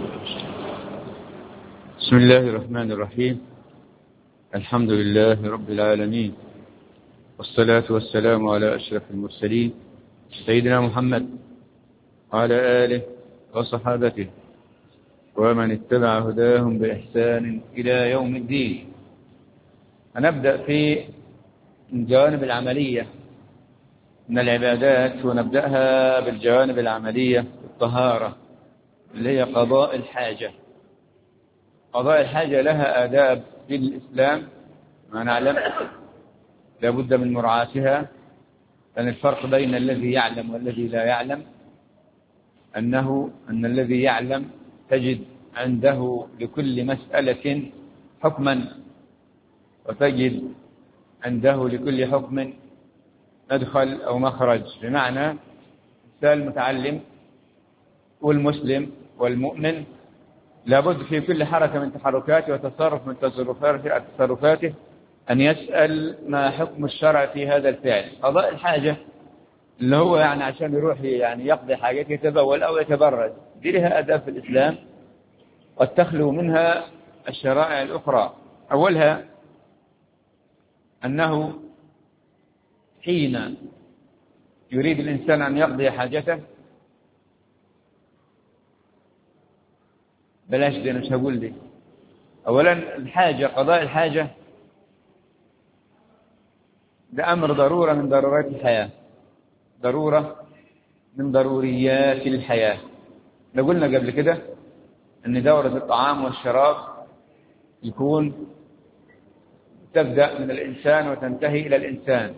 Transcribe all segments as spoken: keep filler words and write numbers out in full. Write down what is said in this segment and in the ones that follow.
بسم الله الرحمن الرحيم. الحمد لله رب العالمين، والصلاة والسلام على أشرف المرسلين سيدنا محمد وعلى آله وصحابته ومن اتبع هداهم بإحسان إلى يوم الدين. هنبدأ في الجوانب العملية من العبادات، ونبدأها بالجوانب العملية الطهارة اللي هي قضاء الحاجة. قضاء الحاجة لها آداب في الإسلام ما نعلم لابد من مراعاتها، لأن الفرق بين الذي يعلم والذي لا يعلم أنه أن الذي يعلم تجد عنده لكل مسألة حكما، وتجد عنده لكل حكم مدخل أو مخرج، بمعنى الإنسان المتعلم والمسلم والمؤمن لابد في كل حركة من تحركاته وتصرف من تصرفاته أن يسأل ما حكم الشرع في هذا الفعل. قضاء الحاجة اللي هو يعني عشان يروح يعني يقضي حاجته، يتبول أو يتبرد، دي لها آداب في الإسلام قد تخلو منها الشرائع الأخرى. أولها أنه حين يريد الإنسان أن يقضي حاجته، بلاش دي أنا مش هقول دي. أولا الحاجة، قضاء الحاجة ده أمر ضرورة من ضرورات الحياة، ضرورة من ضروريات الحياة. قلنا قبل كده أن دورة الطعام والشراب يكون تبدأ من الإنسان وتنتهي إلى الإنسان،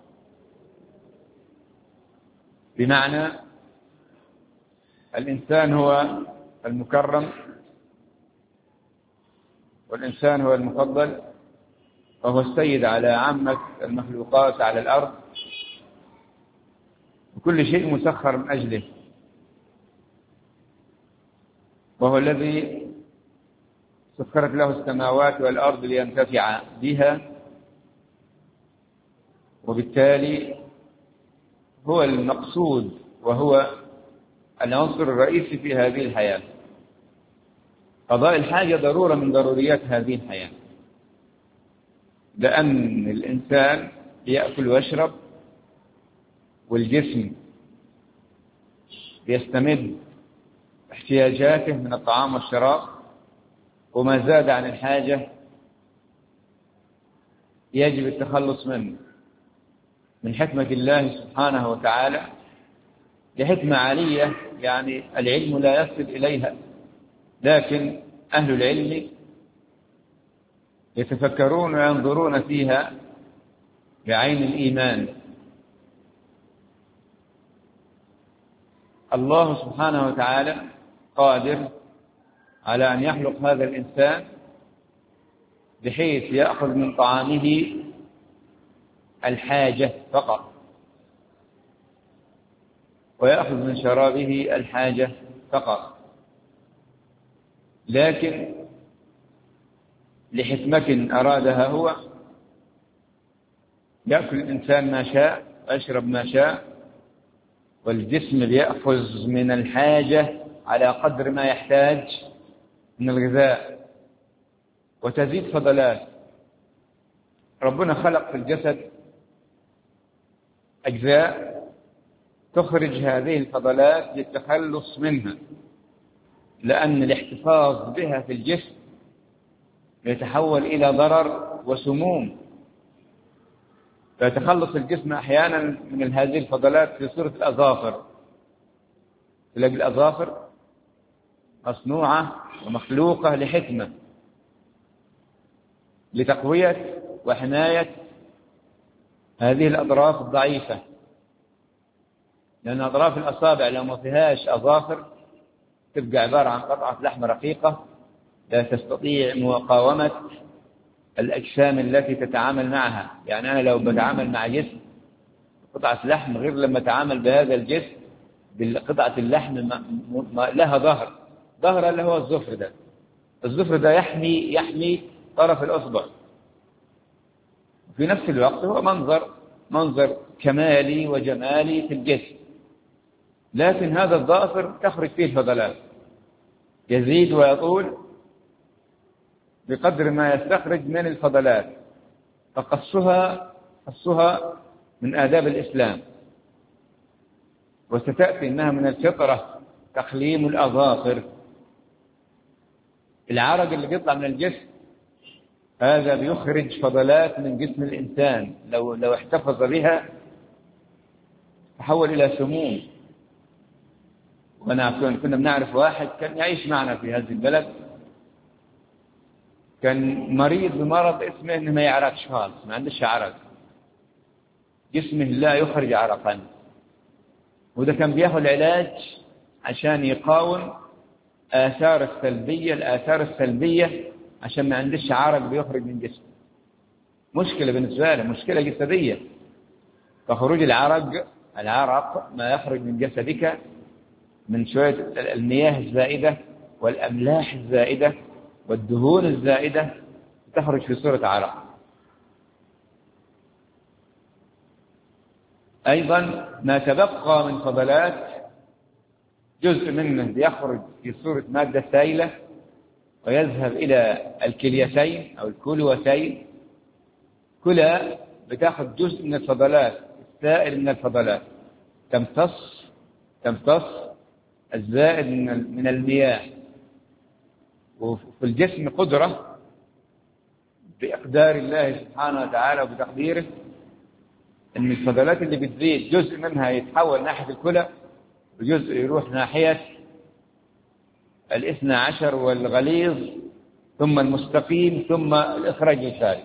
بمعنى الإنسان هو المكرم والإنسان هو المفضل، وهو السيد على عامة المخلوقات على الأرض، وكل شيء مسخر من أجله، وهو الذي سخرت له السماوات والأرض لينتفع بها، وبالتالي هو المقصود وهو العنصر الرئيسي في هذه الحياة. قضاء الحاجة ضرورة من ضروريات هذه الحياة، لأن الإنسان يأكل ويشرب والجسم يستمد احتياجاته من الطعام والشراب، وما زاد عن الحاجة يجب التخلص منه من حكمة الله سبحانه وتعالى، لحكمة عالية يعني العلم لا يصل إليها، لكن أهل العلم يتفكرون وينظرون فيها بعين الإيمان. الله سبحانه وتعالى قادر على أن يخلق هذا الإنسان بحيث يأخذ من طعامه الحاجة فقط، ويأخذ من شرابه الحاجة فقط، لكن لحكمة أرادها هو يأكل الإنسان ما شاء ويشرب ما شاء، والجسم ليأخذ من الحاجة على قدر ما يحتاج من الغذاء، وتزيد فضلات. ربنا خلق في الجسد أجزاء تخرج هذه الفضلات للتخلص منها، لأن الاحتفاظ بها في الجسم يتحول إلى ضرر وسموم، فيتخلص الجسم أحيانا من هذه الفضلات في صورة الأظافر. تلاقي الأظافر مصنوعة ومخلوقة لحكمة، لتقوية وحماية هذه الأطراف الضعيفة، لأن أطراف الأصابع لو ما فيهاش أظافر تبقى عبارة عن قطعة لحم رقيقة لا تستطيع مقاومة الأجسام التي تتعامل معها. يعني أنا لو بتعامل مع جسم قطعة لحم غير لما أتعامل بهذا الجسم بقطعة اللحم لها ظهر، ظهر اللي هو الظفر ده، الظفر ده يحمي يحمي طرف الأصبع، في نفس الوقت هو منظر منظر كمالي وجمالي في الجسم، لكن هذا الظافر تخرج فيه الفضلات، يزيد ويطول بقدر ما يستخرج من الفضلات، فقصها قصها من آداب الإسلام. وستأتي أنها من الفطرة تخليم الأظافر. العرق اللي بيطلع من الجسم هذا بيخرج فضلات من جسم الإنسان، لو لو احتفظ بها تحول إلى سموم. وأنا كنا بنعرف واحد كان يعيش معنا في هذه البلد، كان مريض بمرض اسمه إنه ما يعرقش خالص، ما عندش عرق، جسمه لا يخرج عرقا، وده كان بياخذ علاج عشان يقاوم آثار السلبية الآثار السلبية عشان ما عندش عرق بيخرج من جسمه. مشكلة بالنسبة له، مشكلة جسدية. فخروج العرق العرق ما يخرج من جسدك من شوية المياه الزائدة والأملاح الزائدة والدهون الزائدة تخرج في صورة عرق. أيضا ما تبقى من فضلات جزء منه يخرج في صورة مادة سائلة ويذهب إلى الكليتين أو الكلوتين. كلها بتاخذ جزء من الفضلات السائل من الفضلات، تمتص تمتص الزائد من من المياه. وفي الجسم قدرة بإقدار الله سبحانه وتعالى وبتقديره أن الفضلات اللي بتزيد جزء منها يتحول ناحية الكلى وجزء يروح ناحية الاثنى عشر والغليظ ثم المستقيم ثم الإخراج الخارج.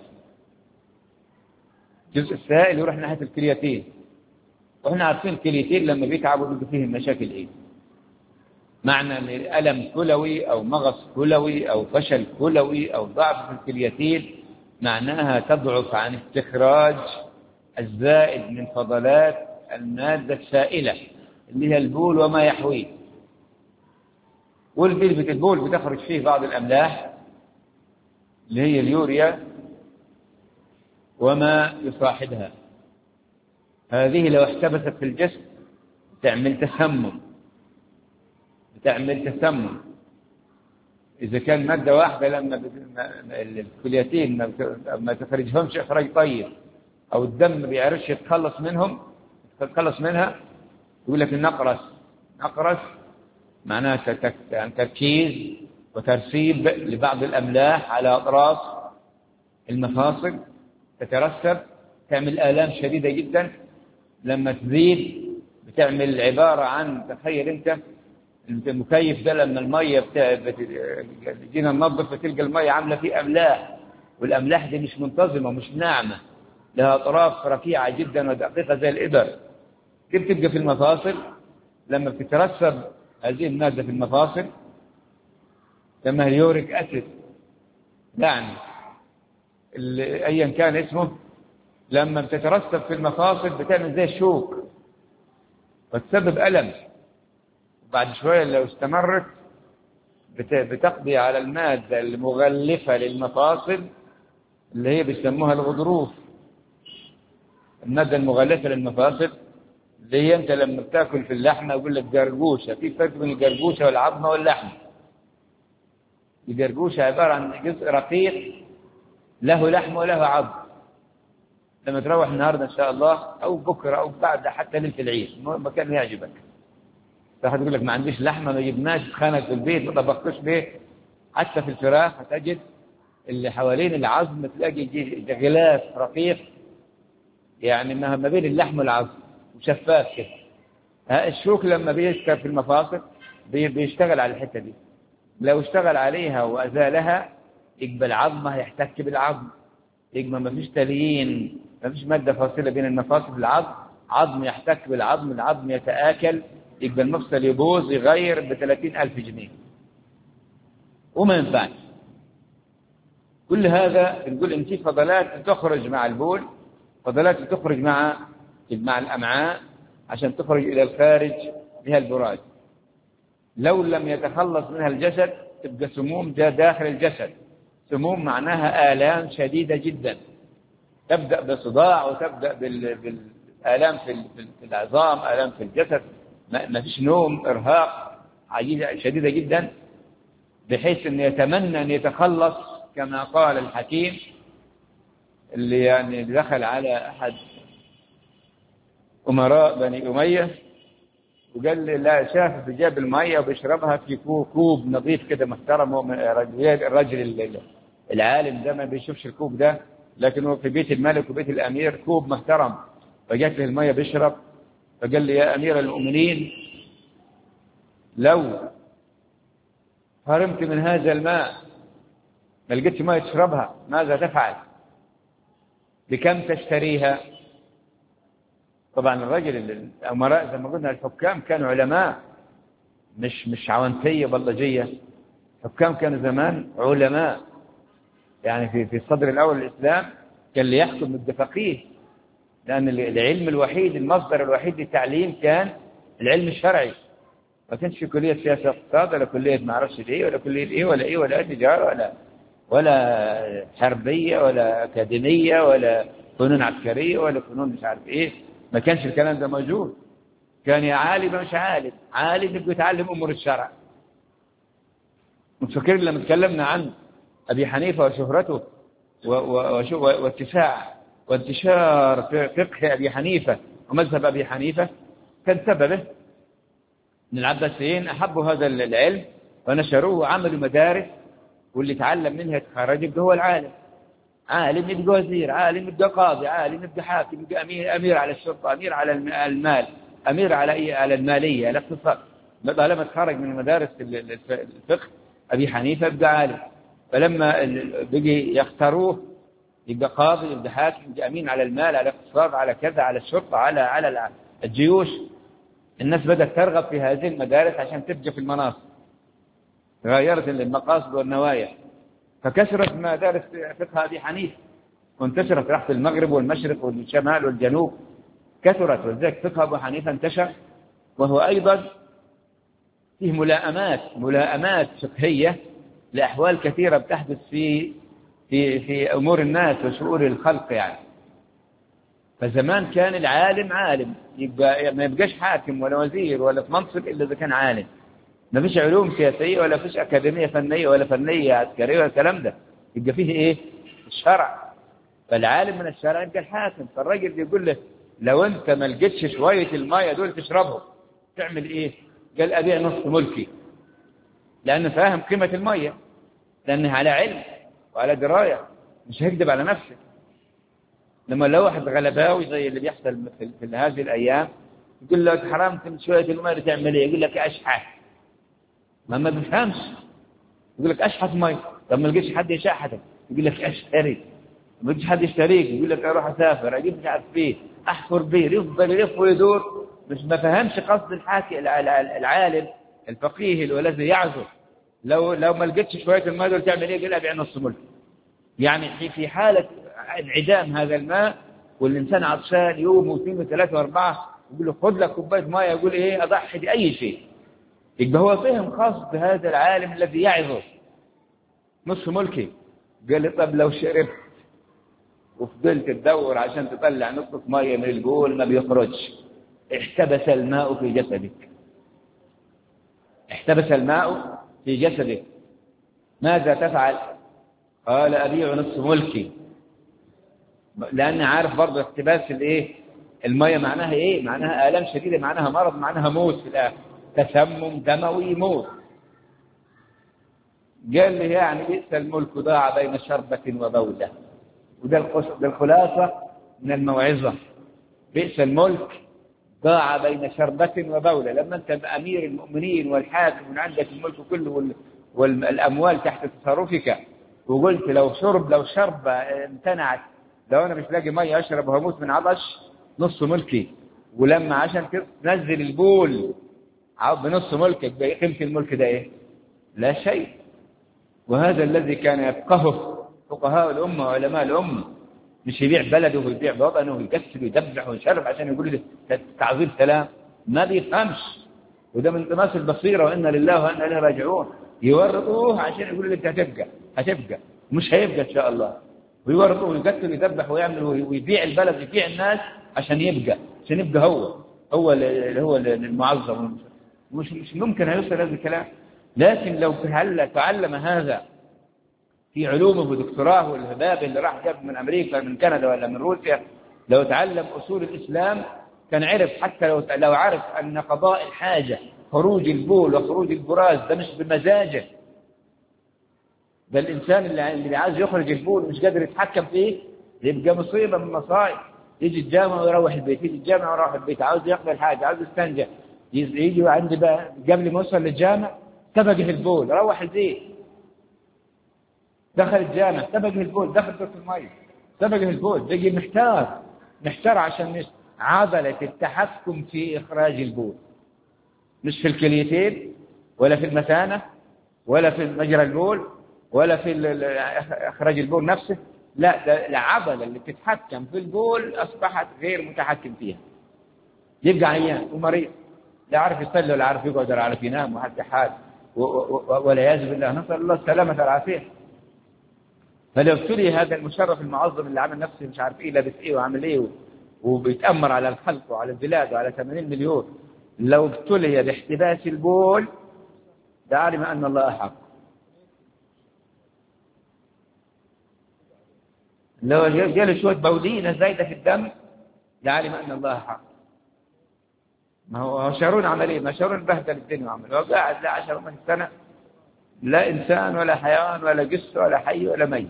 جزء السائل يروح ناحية الكرياتين، وإحنا عارفين الكرياتين لما بيتعبوا بيبقى فيهم مشاكل إيه؟ معنى أن ألم كلوي أو مغص كلوي أو فشل كلوي أو ضعف في الكرياتين معناها تضعف عن استخراج الزائد من فضلات المادة السائلة اللي هي البول وما يحويه. والبلبة البول بتخرج فيه بعض الأملاح اللي هي اليوريا وما يصاحبها. هذه لو احتبست في الجسم تعمل تسمم بتعمل تسمم. إذا كان مادة واحدة لما الكليتين ما تخرجهمش إخراج طيب أو الدم ما بيعرفش يتخلص منهم يتخلص منها، يقول لك النقرس. نقرس معناه تركيز وترسيب لبعض الأملاح على أطراف المفاصل تترسب، تعمل آلام شديدة جدا. لما تزيد بتعمل عبارة عن، تخيل أنت المكيف ده لما المية بتجينا ننظف بتلقى المية عاملة فيه أملاح، والأملاح دي مش منتظمة مش ناعمة، لها أطراف رفيعة جدا ودقيقة زي الإبر. دي بتبقى في المفاصل. لما بتترسب هذه المادة في المفاصل لما اليوريك أسيد يعني أيا كان اسمه، لما بتترسب في المفاصل بتعمل زي الشوك وتسبب ألم. بعد شوية لو استمرت بتقضي على المادة المغلفة للمفاصل اللي هي بيسموها الغضروف. المادة المغلفة للمفاصل اللي هي أنت لما بتاكل في اللحمة يقول لك جرجوشة. في فرق بين الجرجوشة والعظمة واللحمة. الجرجوشة عبارة عن جزء رقيق له لحم وله عظم. لما تروح النهاردة إن شاء الله أو بكرة أو بعد حتى ليلة العيد مكان يعجبك واحد يقول لك ما عنديش لحمة ما جبناش خانك في البيت ما طبختش بيه. حتى في الفراخ هتجد اللي حوالين العظم تلاقي غلاف رقيق يعني ما بين اللحم والعظم وشفاف كده. الشوك لما بيسكر في المفاصل بيشتغل على الحتة دي. لو اشتغل عليها وأزالها يبقى العظم هيحتك بالعظم، يبقى ما فيش تليين، ما فيش مادة فاصلة بين المفاصل والعظم، عظم يحتك بالعظم، العظم يتآكل، يبقى المفصل يبوظ يغير بثلاثين ألف جنيه وما ينفعش. كل هذا نقول إن في فضلات تخرج مع البول، فضلات تخرج مع مع الأمعاء عشان تخرج إلى الخارج بها البراز. لو لم يتخلص منها الجسد تبقى سموم جاء داخل الجسد. سموم معناها آلام شديدة جدا، تبدأ بصداع وتبدأ بالآلام في العظام، آلام في الجسد، ما فيش نوم، إرهاق عجيزة شديدة جدا. بحيث أن يتمنى أن يتخلص كما قال الحكيم اللي يعني دخل على أحد أمراء بني أمية وقال لي لا شاف بجاب المية وبيشربها في كوب نظيف كده محترم. الرجل العالم ده ما بيشوفش الكوب ده، لكن هو في بيت الملك وبيت الأمير كوب محترم، فجات له المية بيشرب. فقال لي يا أمير المؤمنين لو حرمت من هذا الماء ما لقيتش ماء تشربها ماذا تفعل؟ بكم تشتريها؟ طبعا الرجل الأمراء زي ما قلنا الحكام كانوا علماء، مش مش عوانتية بلجية. الحكام كانوا زمان علماء، يعني في في الصدر الأول الإسلام كان اللي يحكم الفقيه، لأن العلم الوحيد المصدر الوحيد للتعليم كان العلم الشرعي. ما كانش في كلية سياسة اقتصاد ولا كلية ما اعرفش ايه ولا كلية ايه ولا ايه ولا تجارة ولا ولا حربية ولا أكاديمية ولا فنون عسكرية ولا فنون مش عارف ايه. ما كانش الكلام ده موجود. كان يا عالم مش عالم، عالم يبقى يتعلم أمور الشرع. متفكر لما تكلمنا عن أبي حنيفة وشهرته واتساع وانتشار فقه أبي حنيفة ومذهب أبي حنيفة، كان سببه أن العباسيين أحبوا هذا العلم ونشروه وعملوا مدارس، واللي تعلم منها يتخرج يبقى هو العالم. عالم يبقى وزير، عالم يبقى قاضي، عالم يبقى حاكم، يبقى أمير, أمير على الشرطة، أمير على المال، أمير على على المالية، الاقتصاد. طالما تخرج من مدارس الفقه أبي حنيفة يبقى عالم. فلما بيجي يختاروه يبقى قاضي، يبقى حاكم، يبقى أمين على المال، على الاقتصاد، على كذا، على الشرطة، على على الجيوش. الناس بدأت ترغب في هذه المدارس عشان تبقى في المناصب. غيرت المقاصد والنوايا، فكسرت مدارس فقه أبي حنيفة وانتشرت راحت المغرب والمشرق والشمال والجنوب، كثرت. ولذلك فقه أبو حنيفة انتشر، وهو أيضا فيه ملائمات ملائمات فقهية لأحوال كثيرة بتحدث في في في أمور الناس وشؤون الخلق يعني. فزمان كان العالم عالم، يبقى ما يبقاش حاكم ولا وزير ولا في منصب إلا إذا كان عالم. ما فيش علوم سياسية ولا فيش أكاديمية فنية ولا فنية عسكرية ولا الكلام ده، يبقى فيه إيه؟ الشرع. فالعالم من الشرع يبقى الحاكم. فالراجل يقول له لو أنت ما لقيتش شوية الماء دول تشربهم تعمل إيه؟ قال أبيع نصف ملكي، لأنه فاهم قيمة المية، لأنه على علم وعلى دراية، مش هيكذب على نفسه. لما لو واحد غلباوي زي اللي بيحصل في, في هذه الأيام يقول لك حرمت من شوية الماء تعمل إيه؟ يقول لك أشحت. ما ما بيفهمش، يقول لك أشحت مي. طب ما لقيتش حد يشحتك يقول لك أشتري. ما لقيتش حد يشتريك يقول لك أروح أسافر أجيب مش عارف فيه أحفر بيه، يفضل يلف ويدور. مش ما فهمش قصد الحاكي العالم الفقيه والذي يعزف. لو لو ما لقيتش شوية الماء دول تعمل إيه؟ يقول أبيع نص ملك. يعني في حالة انعدام هذا الماء والإنسان عطشان يوم واثنين وثلاثة وأربعة يقول له خذ لك كوباية ماء، يقول إيه؟ أضحي بأي شيء. يبقى هو فهم خاص بهذا العالم الذي يعظه نصف ملكي. قال لي طب لو شربت وفضلت تدور عشان تطلع نصف مية من البول ما بيخرجش، احتبس الماء في جسدك، احتبس الماء في جسدك، ماذا تفعل؟ قال أبيع نصف ملكي. لأن عارف برضه احتباس الايه المية معناها ايه؟ معناها آلام شديدة، معناها مرض، معناها موت في الآخر، تسمم دموي، موت. قال لي يعني بئس الملك ضاع بين شربة وبولة. وده الخلاصة من الموعظة. بئس الملك ضاع بين شربة وبولة. لما انت بأمير المؤمنين والحاكم وعندك الملك كله والأموال تحت تصرفك، وقلت لو شرب لو شرب امتنعت، لو انا مش لاقي مية اشرب وهموت من عطش نص ملكي. ولما عشان تنزل البول بنص ملكك بقى قيمة الملك ده ايه؟ لا شيء. وهذا الذي كان يفقهه فقهاء الأمة وعلماء الأمة، مش يبيع بلده ويبيع وطنه ويكسر ويدبح ويشرب عشان يقول له تعظيم سلام. ما بيفهمش. وده من طماس البصيرة، وإنا لله وإنا إليه راجعون. يورطوه عشان يقول له انت هتبقى هتبقى مش هيبقى ان شاء الله. ويورطوه ويقتل ويذبح ويعمل ويبيع البلد ويبيع الناس عشان يبقى عشان يبقى هو هو اللي هو المعظم. مش مش ممكن هيوصل هذا الكلام. لكن لو تعلم هذا في علومه ودكتوراه والهباب اللي راح جاب من أمريكا من كندا ولا من روسيا، لو تعلم أصول الإسلام كان عرف، حتى لو لو عرف أن قضاء الحاجة خروج البول وخروج البراز ده مش بمزاجه، ده الإنسان اللي اللي عايز يخرج البول مش قادر يتحكم فيه، يبقى مصيبة من مصائب. يجي الجامع ويروح البيت، يجي الجامع ويروح البيت، عاوز يقبل حاجة، عاوز يستنجى، يجي عندي بقى قبل ما يوصل للجامع سبقه البول، روح البيت، دخل الجامع سبقه البول، دخل دورة المية سبقه البول، بيجي محتار محتار عشان مش عضلة التحكم في إخراج البول، مش في الكليتين ولا في المثانة ولا في مجرى البول ولا في إخراج البول نفسه، لا، ده العضلة اللي تتحكم في البول أصبحت غير متحكم فيها، يبقى عيان ومريض، لا عارف يصلي ولا عارف يقعد ولا عارف ينام وحتى حال، ولا يعز بالله، نسأل الله السلامة والعافية. فلو ابتلي هذا المشرف المعظم اللي عمل نفسه مش عارف ايه لابس ايه وعامل ايه وبيتأمر على الخلق وعلى البلاد وعلى ثمانين مليون، لو ابتلي باحتباس البول ده علم أن الله حق. لو جاله شوية بولينة زايدة في الدم لعلم أن الله حق. ما هو شارون عمل ايه؟ ما شارون بهدل الدنيا وعمل، هو قاعد لا عشر من سنة لا إنسان ولا حيوان ولا جثة ولا حي ولا ميت،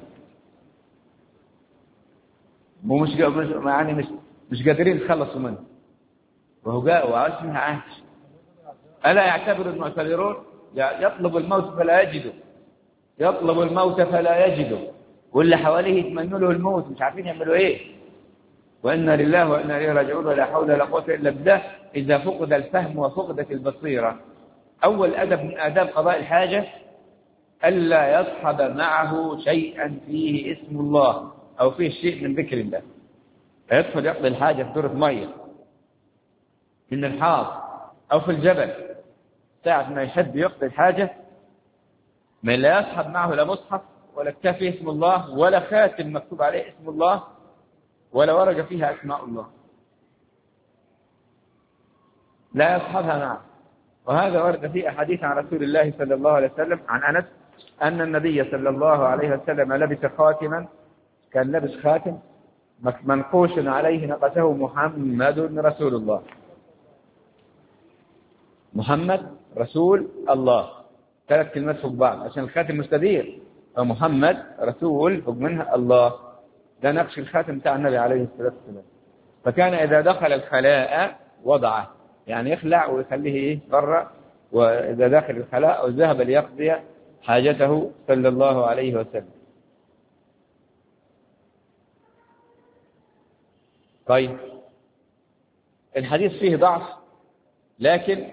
ومش يعني مش مش قادرين يتخلصوا منه، وهو جاء وعاش منها عاش. ألا يعتبر المعتبرون يطلب الموت فلا يجده، يطلب الموت فلا يجده، واللي حواليه يتمنوا له الموت مش عارفين يعملوا ايه. وإنا لله وإنا إليه راجعون، ولا حول ولا قوة إلا بالله. إذا فقد الفهم وفقدت البصيرة، أول أدب من آداب قضاء الحاجة ألا يصحب معه شيئا فيه اسم الله أو فيه شيء من ذكر الله. يدخل يقضي الحاجة في دورة مية في النحاض أو في الجبل، ساعة ما يحب يقضي الحاجة ما لا يصحب معه لا مصحف ولا كتاب فيه اسم الله ولا خاتم مكتوب عليه اسم الله ولا ورقة فيها أسماء الله، لا يصحبها معه. وهذا ورد في أحاديث عن رسول الله صلى الله عليه وسلم عن أنس أن النبي صلى الله عليه وسلم لبس خاتما، كان لبس خاتم منقوش عليه نقشه محمد رسول الله، محمد رسول الله، ثلاث كلمات فوق بعض عشان الخاتم مستدير، فمحمد رسول فوق منها الله، ده نقش الخاتم بتاع النبي عليه الصلاة والسلام. فكان إذا دخل الخلاء وضعه، يعني يخلع ويخليه إيه برا، وإذا داخل الخلاء أو ذهب ليقضي حاجته صلى الله عليه وسلم. طيب الحديث فيه ضعف، لكن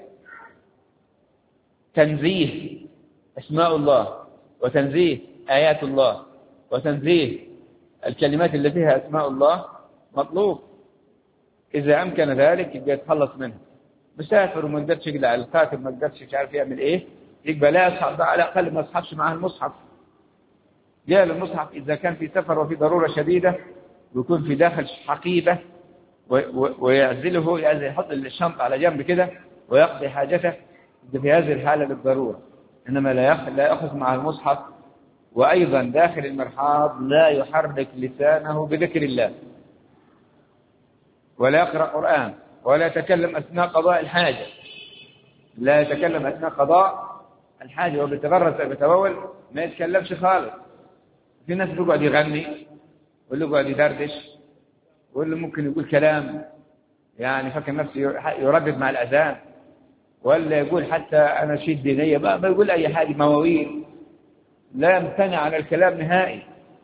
تنزيه اسماء الله وتنزيه آيات الله وتنزيه الكلمات اللي فيها اسماء الله مطلوب، إذا أمكن ذلك يبقى يتخلص منها. مسافر وما قدرش يقلع الخاتم، ما قدرش مش عارف يعمل إيه، يبقى لا يصحب، على الأقل ما يصحبش معه المصحف. جاء المصحف إذا كان في سفر وفي ضرورة شديدة ويكون في داخل حقيبة ويعزله، يحط الشنطة على جنب كده ويقضي حاجته في هذه الحالة للضرورة، إنما لا يأخذ مع المصحف. وأيضا داخل المرحاض لا يحرك لسانه بذكر الله ولا يقرأ قرآن ولا يتكلم أثناء قضاء الحاجة، لا يتكلم أثناء قضاء الحاجة وبيتغرس وبيتبول، ما يتكلمش خالص. في ناس بيقعد يغني واللي يقعد يدردش واللي ممكن يقول كلام يعني فكر نفسه يردد مع الأذان، ولا يقول حتى أناشيد دينية، ما يقول أي حاجة، مواويل، لا يمتنع عن الكلام نهائي.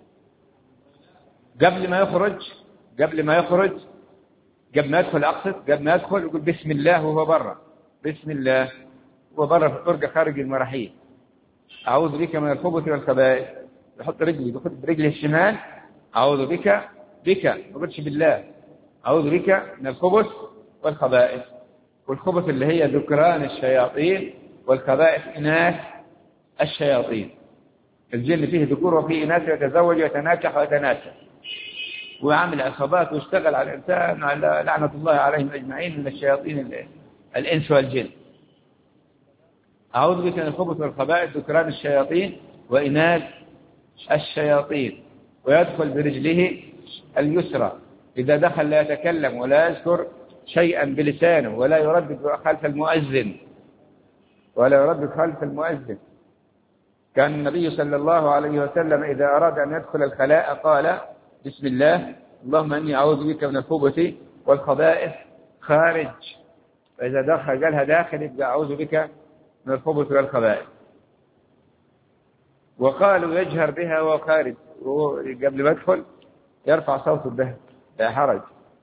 قبل ما يخرج قبل ما يخرج قبل ما يدخل أقصد قبل ما يدخل يقول بسم الله وهو برا، بسم الله وهو برا في الطرقة خارج المراحيل، أعوذ بك من الخبث والخبائث، يحط رجلي يحط برجله الشمال، أعوذ بك بك ما قلتش بالله، أعوذ بك من الخبث والخبائث، والخبث اللي هي ذكران الشياطين والخبائث إناث الشياطين. الجن فيه ذكور وفيه إناث، يتزوج ويتناكح ويتناسل ويعمل عصابات ويشتغل على الإنسان على لعنة الله عليهم أجمعين من الشياطين الإنس والجن. أعوذ بك من الخبث والخبائث ذكران الشياطين وإناث الشياطين. ويدخل برجله اليسرى إذا دخل لا يتكلم ولا يذكر شيئا بلسانه ولا يردد خلف المؤذن ولا يردد خلف المؤذن. كان النبي صلى الله عليه وسلم إذا أراد أن يدخل الخلاء قال بسم الله اللهم إني أعوذ بك من الخبث والخبائث خارج. فإذا دخل قالها داخل يبقى أعوذ بك من الخبث والخبائث. وقالوا يجهر بها وهو خارج، قبل ما يدخل يرفع صوته بها لا حرج.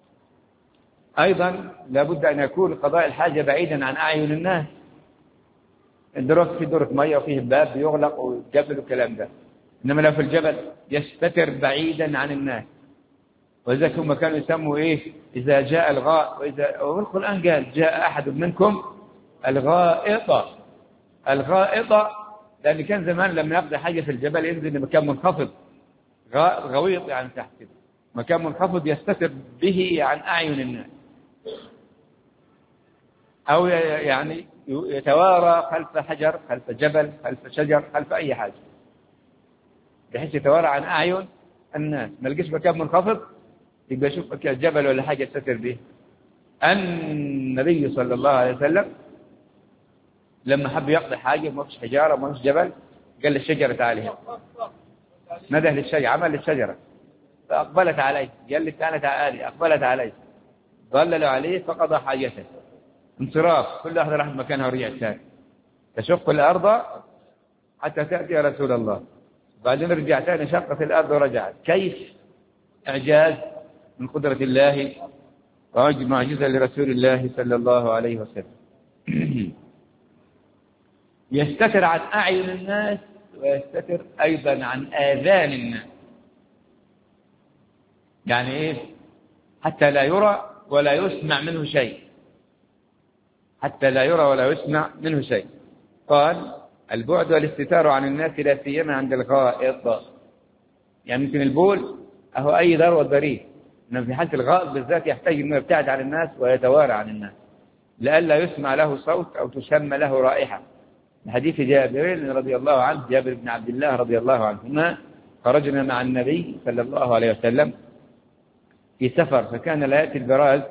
أيضا لابد أن يكون قضاء الحاجة بعيدا عن أعين الناس. الدرس في درة مية وفيه باب يغلق ويقبل الكلام ده. إنما لو في الجبل يستتر بعيدا عن الناس. وذلك هم كانوا يسموا إيه إذا جاء الغاء. وإذا والقرآن قال جاء أحد منكم الغائط. الغائط لأن كان زمان لما يقضي حاجة في الجبل ينزل لمكان منخفض. غويط يعني تحت كده مكان منخفض يستتر به عن أعين الناس، أو يعني يتوارى خلف حجر خلف جبل خلف شجر خلف أي حاجة بحيث يتوارى عن أعين الناس. ما لقيش مكان منخفض يبقى يشوف مكان جبل ولا حاجة يستتر به. النبي صلى الله عليه وسلم لما حب يقضي حاجة ما فيش حجارة ما فيش جبل قال للشجرة تعالي، نده للشجرة عمل للشجرة فأقبلت عليه، قال لي تعالى تعالي، أقبلت عليه ظللوا عليه فقضى حاجته. انصراف كل واحد راح مكانها ورجع ثاني تشق الأرض حتى تأتي يا رسول الله. بعدين رجع ثاني شقت الأرض ورجعت. كيف إعجاز من قدرة الله ومعجزة لرسول الله صلى الله عليه وسلم. يستتر عن أعين الناس ويستتر أيضا عن آذان الناس. يعني إيه؟ حتى لا يرى ولا يسمع منه شيء، حتى لا يرى ولا يسمع منه شيء. قال البعد والاستتار عن الناس لا سيما عند الغائط. يعني يمكن البول أهو أي ذروة بريد، إنما في حالة الغائط بالذات يحتاج أنه يبتعد عن الناس ويتوارى عن الناس لئلا يسمع له صوت أو تشم له رائحة. حديث جابر رضي الله عنه، جابر بن عبد الله رضي الله عنهما، خرجنا مع النبي صلى الله عليه وسلم في سفر فكان لا يأتي البراز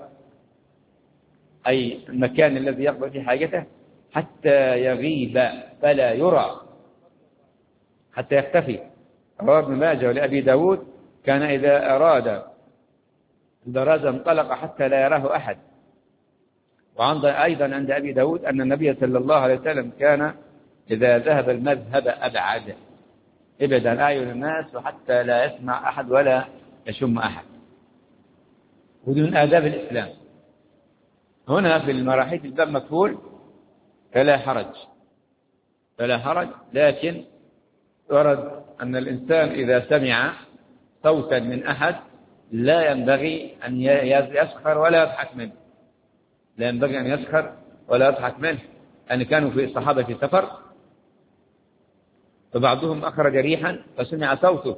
أي المكان الذي يقضي فيه حاجته حتى يغيب فلا يرى حتى يختفي. رواه ابن ماجه ولأبي داود كان إذا أراد البراز انطلق حتى لا يراه أحد. وعند أيضا عند أبي داود أن النبي صلى الله عليه وسلم كان إذا ذهب المذهب أبعد، ابعد عن أعين الناس وحتى لا يسمع أحد ولا يشم أحد. ودون آداب الإسلام. هنا في المراحيض الباب مكفول فلا حرج فلا حرج لكن ورد أن الإنسان إذا سمع صوتا من أحد لا ينبغي أن يسخر ولا يضحك منه، لا ينبغي أن يسخر ولا يضحك منه. أن كانوا في الصحابة في سفر فبعضهم أخرج ريحا فسمع صوته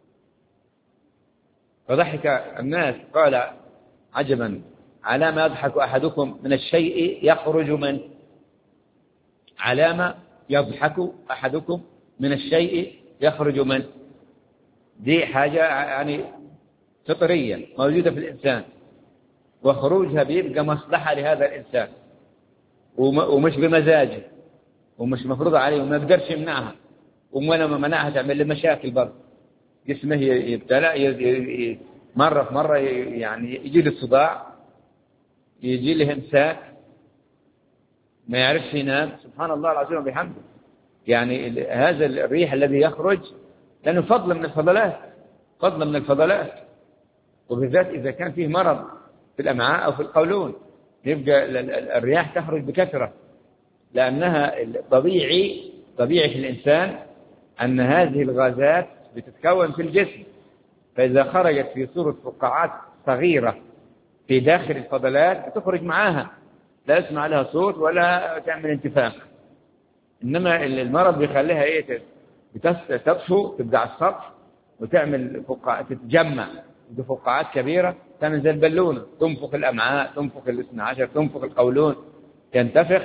فضحك الناس قال عجبا على ما يضحك أحدكم من الشيء يخرج منه، على ما يضحك أحدكم من الشيء يخرج منه. دي حاجة يعني فطرية موجودة في الإنسان وخروجها بيبقى مصلحة لهذا الإنسان ومش بمزاجه ومش مفروض عليه وما يقدرش يمنعها، وما منعها تعمل له مشاكل برضه. جسمه يبتلى مرة في مرة يعني يجي له صداع يجي له امساك ما يعرفش ينام. سبحان الله العظيم وبحمده. يعني هذا الريح الذي يخرج لأنه فضل من الفضلات فضل من الفضلات وبالذات إذا كان فيه مرض في الأمعاء أو في القولون يبقى الرياح تخرج بكثرة لأنها طبيعي طبيعي في الإنسان أن هذه الغازات بتتكون في الجسم، فإذا خرجت في صورة فقاعات صغيرة في داخل الفضلات بتخرج معاها لا يسمع لها صوت ولا تعمل انتفاخ. إنما المرض بيخليها إيه تطفو تبدأ على السطح وتعمل فقاعات تتجمع بفقاعات كبيرة تعمل زي البالونة تنفخ الأمعاء تنفخ الاثنى عشر تنفخ القولون تنتفخ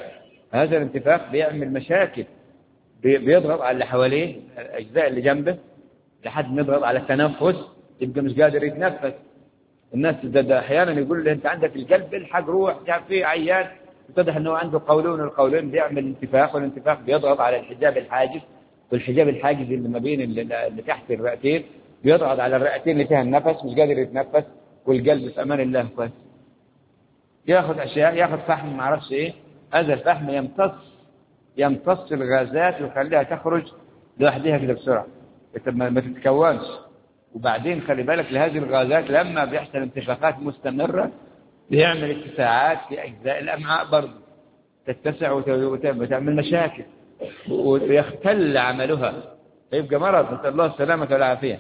هذا الانتفاخ بيعمل مشاكل، بيضغط على اللي حواليه الأجزاء اللي جنبه لحد ما يضغط على التنفس، يبقى مش قادر يتنفس. الناس أحيانا يقول له أنت عندك القلب الحق روح، جاب فيه عيان يتضح أنه عنده قولون، القولون بيعمل انتفاخ، والانتفاخ بيضغط على الحجاب الحاجز، والحجاب الحاجز اللي ما بين اللي تحت الرئتين بيضغط على الرئتين اللي فيها النفس، مش قادر يتنفس، والقلب في أمان الله كويس. ياخذ أشياء، ياخذ فحم ما عرفش إيه، هذا الفحم يمتص يمتص الغازات ويخليها تخرج لوحدها كده بسرعة ما تتكونش. وبعدين خلي بالك لهذه الغازات لما بيحصل انتفاخات مستمرة بيعمل اتساعات في أجزاء الأمعاء برضه، تتسع وتعمل مشاكل ويختل عملها، فيبقى مرض، نسأل الله السلامة والعافية.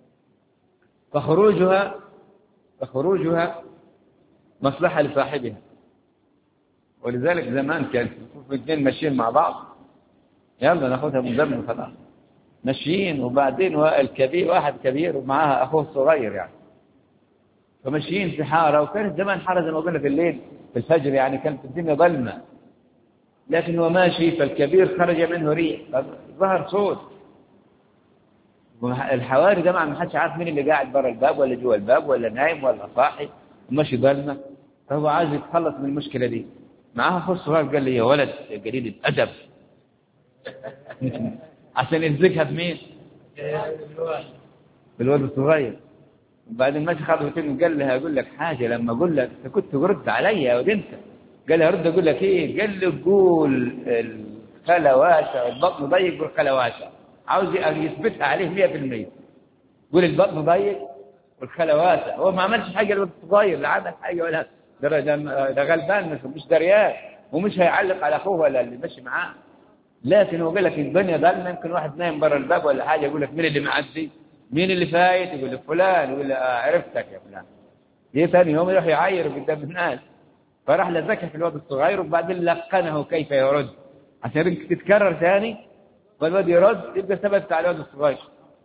فخروجها فخروجها مصلحة لصاحبها. ولذلك زمان كان في اثنين ماشيين مع بعض، يلا ناخذها من ضمن خلاص، ماشيين، وبعدين الكبير واحد كبير ومعها أخوه الصغير يعني، فماشيين في حارة، وكانت زمان حارة زي ما قلنا في الليل في الفجر يعني كانت الدنيا ظلمة، لكن هو ماشي فالكبير خرج منه ريح، ظهر صوت. الحواري ده ما حدش عارف مين اللي قاعد برا الباب ولا جوا الباب ولا نايم ولا صاحي وماشي ظلمة، فهو عايز يتخلص من المشكلة دي. معاه أخوه الصغير قال لي يا ولد قليل الأدب عشان يلزقها بمين؟ بالولد الصغير. وبعدين ماشي خطوتين وقال لها أقول لك حاجة، لما أقول لك أنت كنت ترد علي يا ولد أنت. قال لها رد أقول لك إيه؟ قال له قول الخلواشة، البطن ضيق والخلواشة، عاوز يثبتها عليه مية في المية. قول البطن ضيق والخلواشة، هو ما عملش حاجة الولد الصغير، لا عمل حاجة ولا ده ده غلبان مش مش دريان، ومش هيعلق على أخوه ولا اللي ماشي معاه. لكن هو قال لك الدنيا ظلمة، يمكن واحد نايم برا الباب ولا حاجة يقول لك مين اللي معدي؟ مين اللي فايت؟ يقول لك فلان، يقول له آه عرفتك يا فلان. يجي ثاني يوم يروح يعاير قدام الناس، فراح لزكى في الواد الصغير وبعدين لقنه كيف يرد عشان تتكرر ثاني، فالواد يرد يبقى ثبت على الواد الصغير.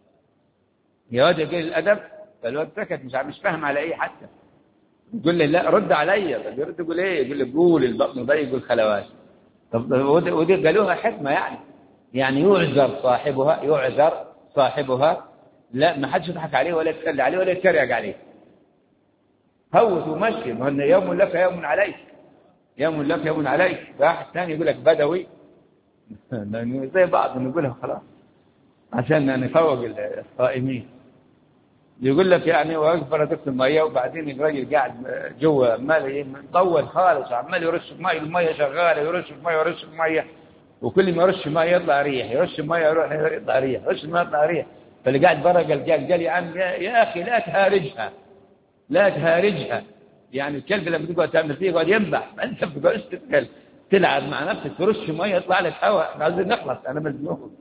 يا واد يقول الأدب، فالواد سكت مش مش فاهم على إيه حتى. يقول له لا رد عليا، يرد يقول إيه؟ يقول له قول البطن ضيق والخلوات. طب ودي قالوها حكمة يعني، يعني يعذر صاحبها، يعذر صاحبها، لا ما حدش يضحك عليه ولا يتسلى عليه ولا يتريق عليه، هوت ومشي، ما هو يوم لك يوم عليك، يوم لك يوم عليك. واحد ثاني يقول لك بدوي زي بعض نقولها خلاص عشان نفوق الصائمين. يقول لك يعني واكبر دكت الميه، وبعدين الراجل قاعد جوا عمال مطول خالص، عمال يرش الميه، الميه شغاله، يرش الميه يرش الميه، وكل ما يرش ميه يطلع ريح، يرش الميه يروح يطلع ريح، يرش الميه يطلع ريح. فاللي قاعد برا قال قال قال يا عم يا اخي لا تهارجها، لا تهارجها، يعني الكلب لما تقعد تعمل فيه يقعد ينبح، انت بتقعد تتكلم تلعب مع نفسك، ترش ميه يطلع لك هواء، عايزين نخلص انا مزنوق.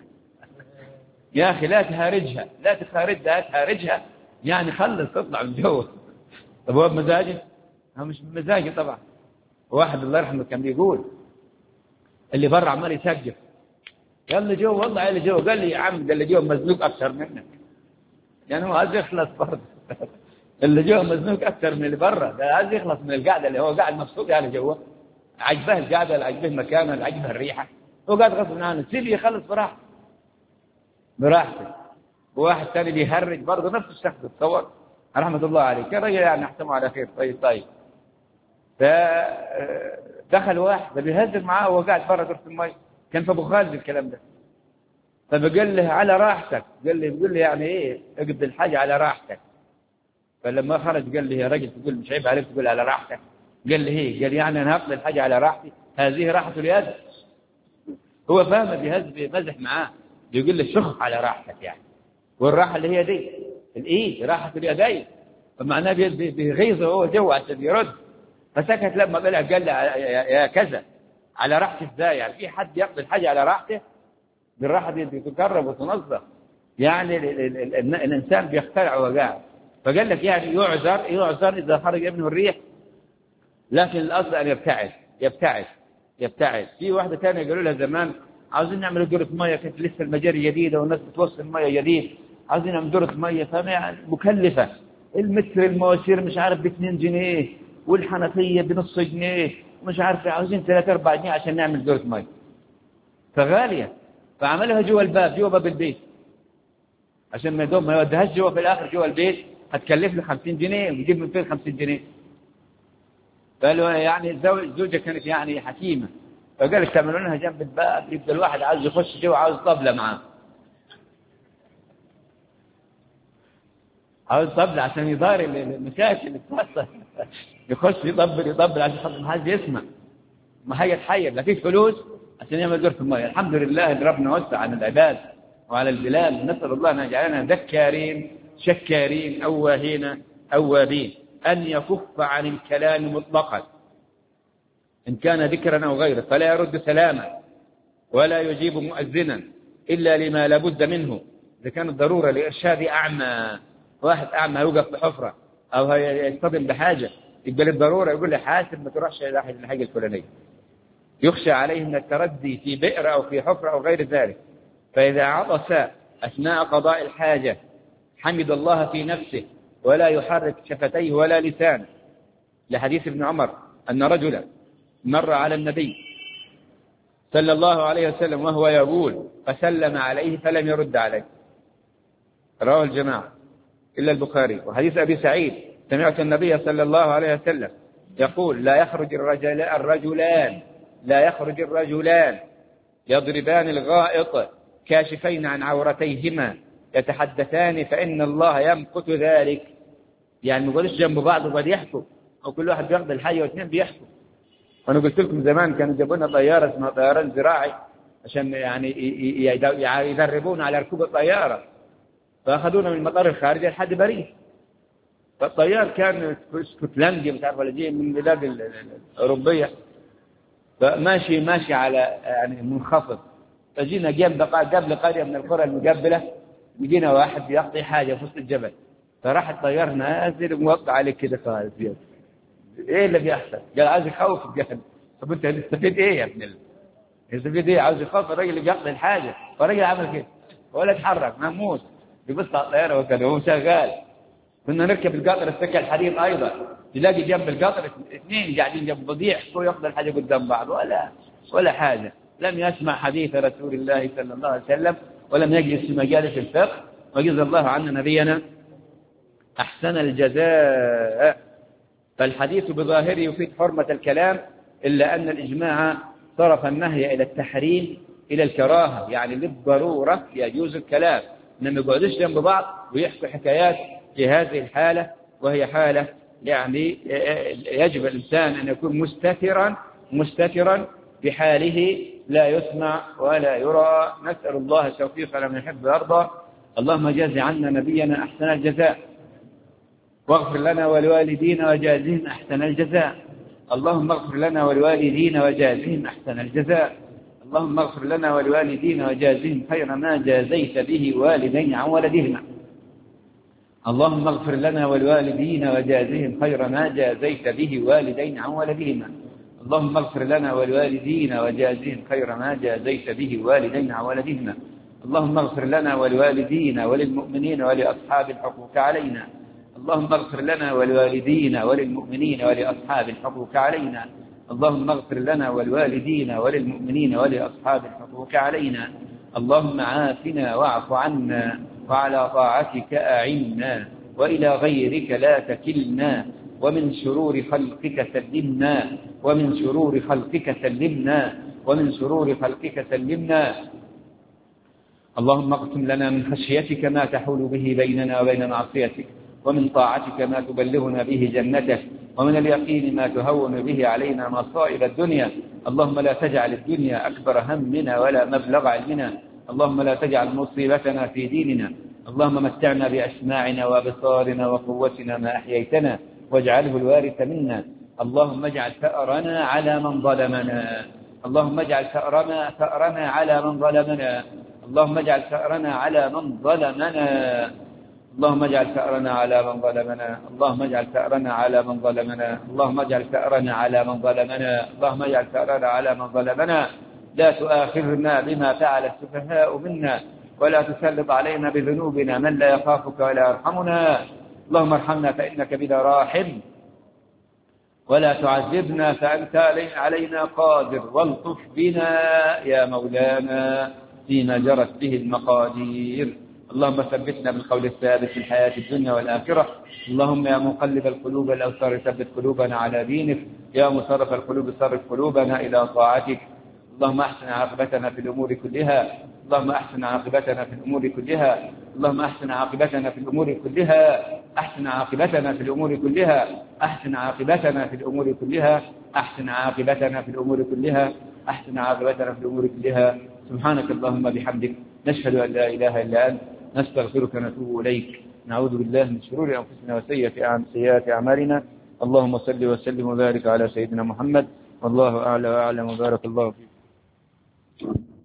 يا اخي لا تهارجها، لا تخارجها، تهارجها يعني خلص تطلع من جوه. طب هو بمزاجه؟ هو مش بمزاجه طبعا. واحد الله يرحمه كان بيقول اللي برا عمال يسجف، يلا جوه والله اللي جوه، قال لي يا عم ده اللي جوه مزنوق اكثر منك، يعني هو عايز يخلص برضه اللي جوه مزنوق اكثر من اللي برا، ده عايز يخلص من القعده اللي هو قاعد مبسوط يعني جوه، عجبه القعده، اللي عجبه المكان، اللي عجبه الريحه، هو قاعد غصب عنه، سيبه يخلص براحته براحته. وواحد ثاني بيهرج برضه نفس الشخص، تصور رحمه الله عليه، كان رجل يعني نحتمه على خير. طيب طيب فدخل واحد ده بيهزر معاه وهو قاعد برا دورة المي، كان في ابو خالد الكلام ده، فبقول له على راحتك، قال لي بيقول لي يعني ايه اقضي الحاجه على راحتك. فلما خرج قال لي يا راجل تقول مش عيب عليك تقول على راحتك؟ قال لي ايه؟ قال يعني انا هقضي الحاجه على راحتي، هذه راحه اليد. هو فاهم بيهز بيمزح معاه، بيقول له شخ على راحتك يعني، والراحه اللي هي دي الايه؟ راحه اليدين، فمعناه بيغيظه هو جوه عشان يرد. فسكت لما طلع قال له يا كذا على راحتي ازاي؟ يعني في حد يقضي الحاجه على راحته؟ بالراحه دي تقرب وتنظف يعني ال ال ال ال الانسان بيخترع وهو قاعد. فقال لك يعني يعذر يعذر اذا خرج منه الريح، لكن الاصل ان يبتعد يبتعد يبتعد. في واحده ثانيه قالوا لها زمان عاوزين نعمل دورة ميه، كانت لسه المجاري جديده والناس بتوصل ميه جديد، عاوزين نعمل دورة ميه، فما مكلفه، المتر المواسير مش عارف ب اثنين جنيه، والحنفيه بنص جنيه، مش عارف عاوزين ثلاثة أربعة جنيه عشان نعمل دورة مي، فغالية، فعملها جوا الباب جوا باب البيت عشان ما يدوم ما يوديهاش جوا في الآخر جوا البيت هتكلف له خمسين جنيه ويجيب من فين خمسين جنيه. قالوا يعني الزوجة كانت يعني حكيمة، فقالت تعملوا لها جنب الباب يبقى الواحد عاوز يخش جوا عاوز طبلة معاه، عاوز طبلة عشان يدار المشاكل اللي بتحصل يخش يطبل يطبل عشان خاطر ما حد يسمع، ما هي تحير لا فيش فلوس عشان يعمل دورة المية. الحمد لله اللي ربنا وسع على العباد وعلى البلاد، نسأل الله أن يجعلنا ذكارين شكارين أواهين أوابين، أن يكف عن الكلام مطلقا إن كان ذكرا أو غيره، فلا يرد سلاما ولا يجيب مؤذنا إلا لما لابد منه، إذا كانت ضرورة لإرشاد أعمى، واحد أعمى يوقف بحفرة أو يصطدم بحاجة يبقى للضرورة يقول له حاسب ما تروحش إلى الحاجة الفلانية، يخشى عليه من التردي في بئر أو في حفرة أو غير ذلك. فإذا عطس أثناء قضاء الحاجة حمد الله في نفسه ولا يحرك شفتيه ولا لسانه، لحديث ابن عمر أن رجلا مر على النبي صلى الله عليه وسلم وهو يقول فسلم عليه فلم يرد عليه، رواه الجماعة إلا البخاري. وحديث أبي سعيد سمعت النبي صلى الله عليه وسلم يقول لا يخرج الرجل الرجلان لا يخرج الرجلان يضربان الغائط كاشفين عن عورتيهما يتحدثان فإن الله يمقت ذلك، يعني ما يقولوش جنب بعض وبعد يحكوا أو كل واحد بياخذ الحاجة واثنين بيحكوا. وأنا قلت لكم زمان كانوا جابوا لنا طيارة اسمها طيران زراعي عشان يعني يدربونا على ركوب الطيارة، فأخذونا من المطار الخارجي لحد باريس، فالطيار كان اسكتلندي مش عارف ولا جاي من البلاد الأوروبية، فماشي ماشي على يعني منخفض، فجينا جنب قبل قرية من القرى المقابلة لقينا واحد بيقضي حاجة في وسط الجبل، فراح الطيار نازل وموقع عليه كده خالص. ايه اللي بيحصل؟ قال عايز يخوف الجهل. طب انت هتستفيد ايه يا ابن الله؟ هتستفيد ايه؟ عاوز يخوف الراجل اللي بيقضي الحاجة، فالراجل عمل كده ولا اتحرك مهموس بيبص على الطيارة وكذا وهو شغال. كنا نركب القطر السكة الحديد ايضا تلاقي جنب القطر اثنين قاعدين جنب بضيع كل ياخذ الحاجة قدام بعض ولا ولا حاجة، لم يسمع حديث رسول الله صلى الله عليه وسلم ولم يجلس في مجالس الفقه، وجزا الله عنا نبينا أحسن الجزاء. فالحديث بظاهره يفيد حرمة الكلام، إلا أن الإجماع صرف النهي إلى التحريم إلى الكراهة، يعني للضرورة يجوز الكلام، إنما يقعدوش جنب بعض ويحكوا حكايات في هذه الحالة، وهي حالة يعني يجب الإنسان أن يكون مستترا مستترا بحاله لا يسمع ولا يرى. نسأل الله التوفيق لمن يحب ويرضى. اللهم جاز عنا نبينا أحسن الجزاء، واغفر لنا ولوالدينا وجازهم أحسن الجزاء. اللهم اغفر لنا ولوالدينا وجازهم أحسن الجزاء. اللهم اغفر لنا ولوالدينا وجازهم خير ما جازيت به والدين عن ولدهما. اللهم اغفر لنا ولوالدينا وجازهم خير ما جازيت به والدين عن ولدهما. اللهم اغفر لنا ولوالدينا وجازهم خير ما جازيت به والدين عن ولدهما. اللهم اغفر لنا ولوالدينا وللمؤمنين ولأصحاب الحقوق علينا. اللهم اغفر لنا ولوالدينا وللمؤمنين ولأصحاب الحقوق علينا. اللهم اغفر لنا ولوالدينا وللمؤمنين ولأصحاب الحقوق علينا. اللهم عافنا واعف عنا وعلى طاعتك أعنا وإلى غيرك لا تكلنا ومن شرور خلقك سلمنا ومن شرور خلقك سلمنا ومن شرور خلقك سلمنا. اللهم اقسم لنا من خشيتك ما تحول به بيننا وبين معصيتك، ومن طاعتك ما تبلغنا به جنتك، ومن اليقين ما تهون به علينا مصائب الدنيا. اللهم لا تجعل الدنيا أكبر همنا ولا مبلغ علمنا. اللهم لا تجعل مصيبتنا في ديننا. اللهم متعنا بأسماعنا وبصارنا وقوتنا ما أحييتنا واجعله الوارث منا. اللهم اجعل ثأرنا على من ظلمنا. اللهم اجعل ثأرنا ثأرنا على من ظلمنا. اللهم اجعل ثأرنا على من ظلمنا. اللهم اجعل ثأرنا على من ظلمنا. اللهم اجعل ثأرنا على من ظلمنا. اللهم اجعل ثأرنا على من ظلمنا. اللهم اجعل ثأرنا على من ظلمنا. لا تؤاخذنا بما فعل السفهاء منا، ولا تسلط علينا بذنوبنا من لا يخافك ولا يرحمنا. اللهم ارحمنا فإنك بنا راحم. ولا تعذبنا فأنت علينا قادر، والطف بنا يا مولانا فيما جرت به المقادير. اللهم ثبتنا بالقول الثابت في الحياة الدنيا والآخرة. اللهم يا مقلب القلوب الأبصار ثبت قلوبنا على دينك، يا مصرف القلوب صرف قلوبنا إلى طاعتك. اللهم أحسن عاقبتنا في الأمور كلها، اللهم أحسن عاقبتنا في الأمور كلها، اللهم أحسن عاقبتنا في الأمور كلها، أحسن عاقبتنا في الأمور كلها، أحسن عاقبتنا في الأمور كلها، أحسن عاقبتنا في الأمور كلها، أحسن عاقبتنا في الأمور كلها. سبحانك اللهم بحمدك، نشهد أن لا إله إلا أنت، نستغفرك ونتوب إليك. نعوذ بالله من شرور أنفسنا وسيئات أعمالنا. اللهم صل وسلم وبارك على سيدنا محمد، والله أعلى وأعلم، وبارك الله فيك.